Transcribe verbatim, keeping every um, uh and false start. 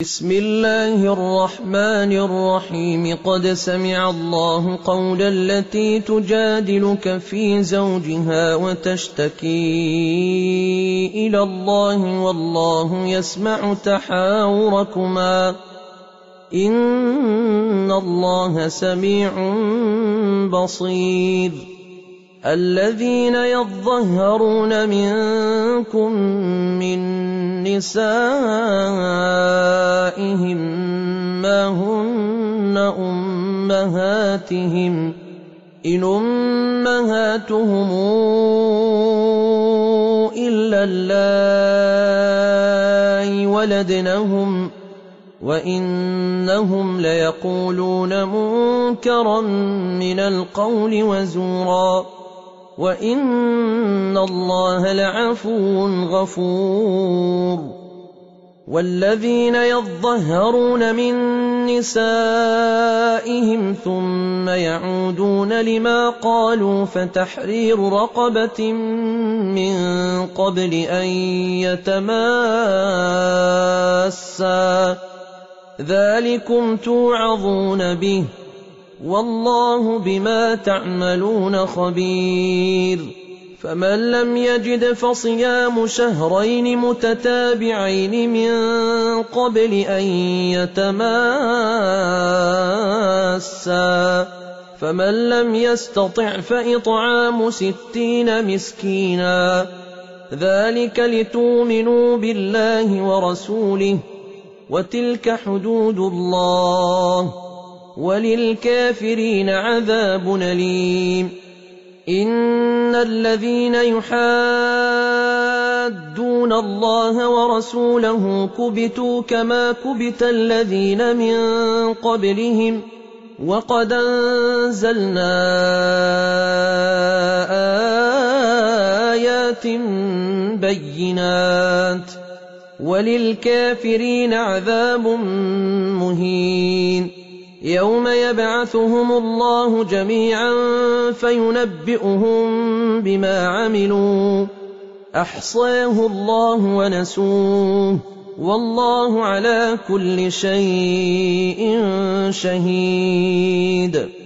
بسم الله الرحمن الرحيم قد سمع الله قول التي تجادلك في زوجها وتشتكي إلى الله والله يسمع تحاوركما إن الله سميع بصير الذين يظهرون منكم من نسائهم ما هن أمهاتهم إن أمهاتهم إلا اللائي ولدنهم وإنهم ليقولون منكرا من القول وزورا وإن الله لعفو غفور والذين يظهرون من نسائهم ثم يعودون لما قالوا فتحرير رقبة من قبل أن يتماسا ذلكم توعظون به والله بما تعملون خبير فمن لم يجد فصيام شهرين متتابعين من قبل أن يتماسا فمن لم يستطع فإطعام ستين مسكينا ذلك لتؤمنوا بالله ورسوله وتلك حدود الله وللكافرين عذاب أليم إن الذين يحادون الله ورسوله كبتوا كما كبت الذين من قبلهم وقد أنزلنا آيات بينات وللكافرين عذاب مهين يوم يبعثهم الله جميعا فينبئهم بما عملوا أحصاه الله ونسوه والله على كل شيء شهيد